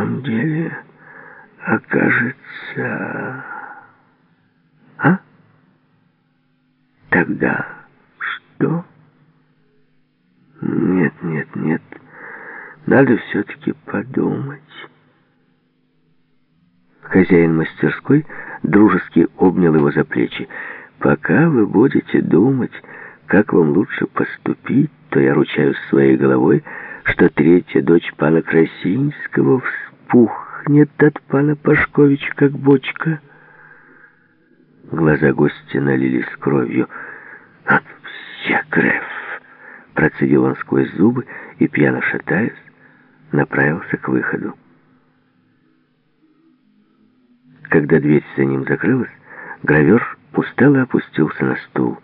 самом деле окажется... А? Тогда что? Нет, нет, нет. Надо все-таки подумать. Хозяин мастерской дружески обнял его за плечи. Пока вы будете думать, как вам лучше поступить, то я ручаюсь своей головой, что третья дочь пана Красинского вспухнет от пана Пашковича, как бочка. Глаза гостя налились кровью. «Я греф!» — процедил он сквозь зубы и, пьяно шатаясь, направился к выходу. Когда дверь за ним закрылась, гравер устало опустился на стул.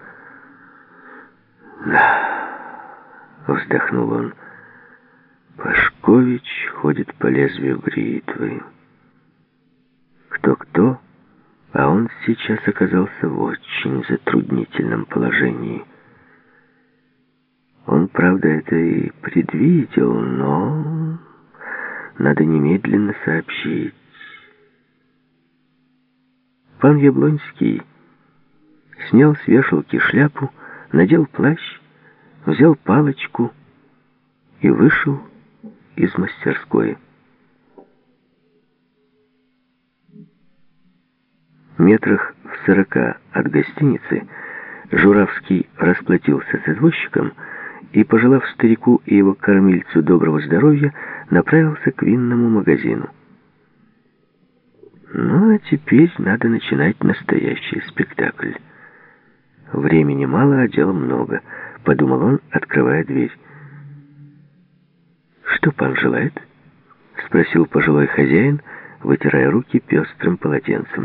«Да», — вздохнул он, — «Пашкович ходит по лезвию бритвы. Кто-кто, а он сейчас оказался в очень затруднительном положении. Он, правда, это и предвидел, но надо немедленно сообщить». Пан Яблонский снял с вешалки шляпу, надел плащ, взял палочку и вышел из мастерской. Метрах в 40 от гостиницы Журавский расплатился с извозчиком и, пожелав старику и его кормильцу доброго здоровья, направился к винному магазину. Ну, а теперь надо начинать настоящий спектакль. Времени мало, а дела много, подумал он, открывая дверь. «Что пан желает?» — спросил пожилой хозяин, вытирая руки пестрым полотенцем.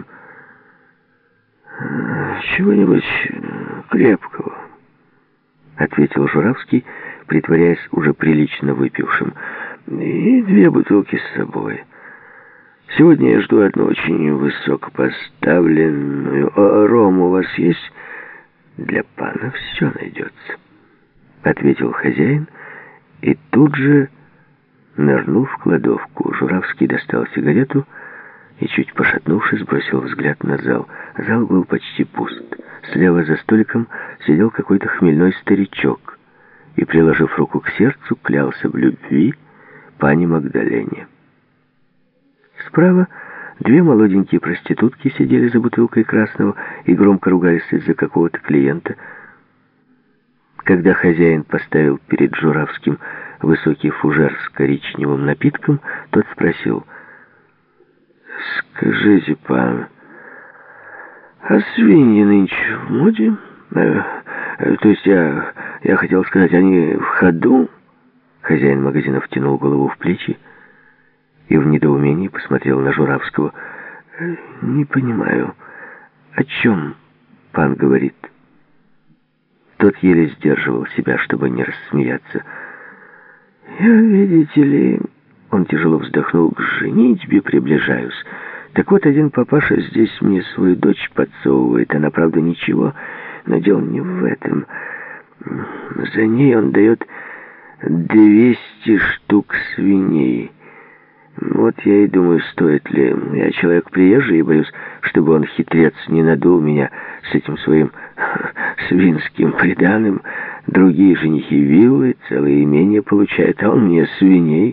«Чего-нибудь крепкого», — ответил Журавский, притворяясь уже прилично выпившим. «И 2 бутылки с собой. Сегодня я жду одну очень высокопоставленную. Ром у вас есть?» «Для пана все найдется», — ответил хозяин, и тут же нырнул в кладовку. Журавский достал сигарету и, чуть пошатнувшись, бросил взгляд на зал. Зал был почти пуст. Слева за столиком сидел какой-то хмельной старичок и, приложив руку к сердцу, клялся в любви пане Магдалене. Справа 2 молоденькие проститутки сидели за бутылкой красного и громко ругались из-за какого-то клиента. Когда хозяин поставил перед Журавским высокий фужер с коричневым напитком, тот спросил: «Скажите, пан, а свиньи нынче в моде? То есть я хотел сказать, они в ходу?» Хозяин магазина втянул голову в плечи и в недоумении посмотрел на Журавского. «Не понимаю, о чем пан говорит?» Тот еле сдерживал себя, чтобы не рассмеяться. «Я, видите ли...» Он тяжело вздохнул. «К женитьбе приближаюсь. Так вот, один папаша здесь мне свою дочь подсовывает. Она, правда, ничего, но дело не в этом. За ней он дает 200 штук свиней. Вот я и думаю, стоит ли. Я человек приезжий и боюсь, чтобы он, хитрец, не надул меня с этим своим свинским приданым. Другие женихи виллы, целые имения получают, а он мне свиней».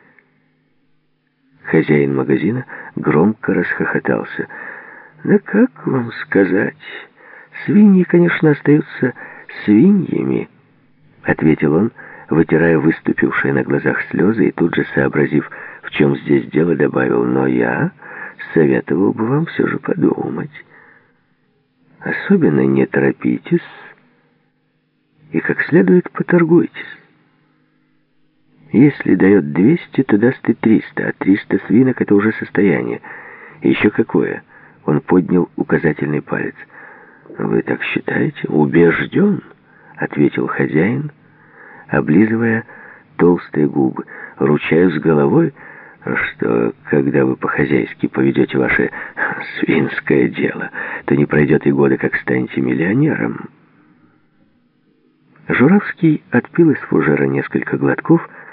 Хозяин магазина громко расхохотался. «Да как вам сказать? Свиньи, конечно, остаются свиньями», — ответил он, вытирая выступившие на глазах слезы, и тут же, сообразив, в чем здесь дело, добавил: «Но я советовал бы вам все же подумать. Особенно не торопитесь и как следует поторгуйтесь. Если дает 200, то даст и 300, а 300 свинок — это уже состояние. И еще какое?» Он поднял указательный палец. «Вы так считаете?» «Убежден», — ответил хозяин, облизывая толстые губы. «Ручаюсь головой, что когда вы по-хозяйски поведете ваше свинское дело, то не пройдет и года, как станете миллионером». Журавский отпил из фужера несколько глотков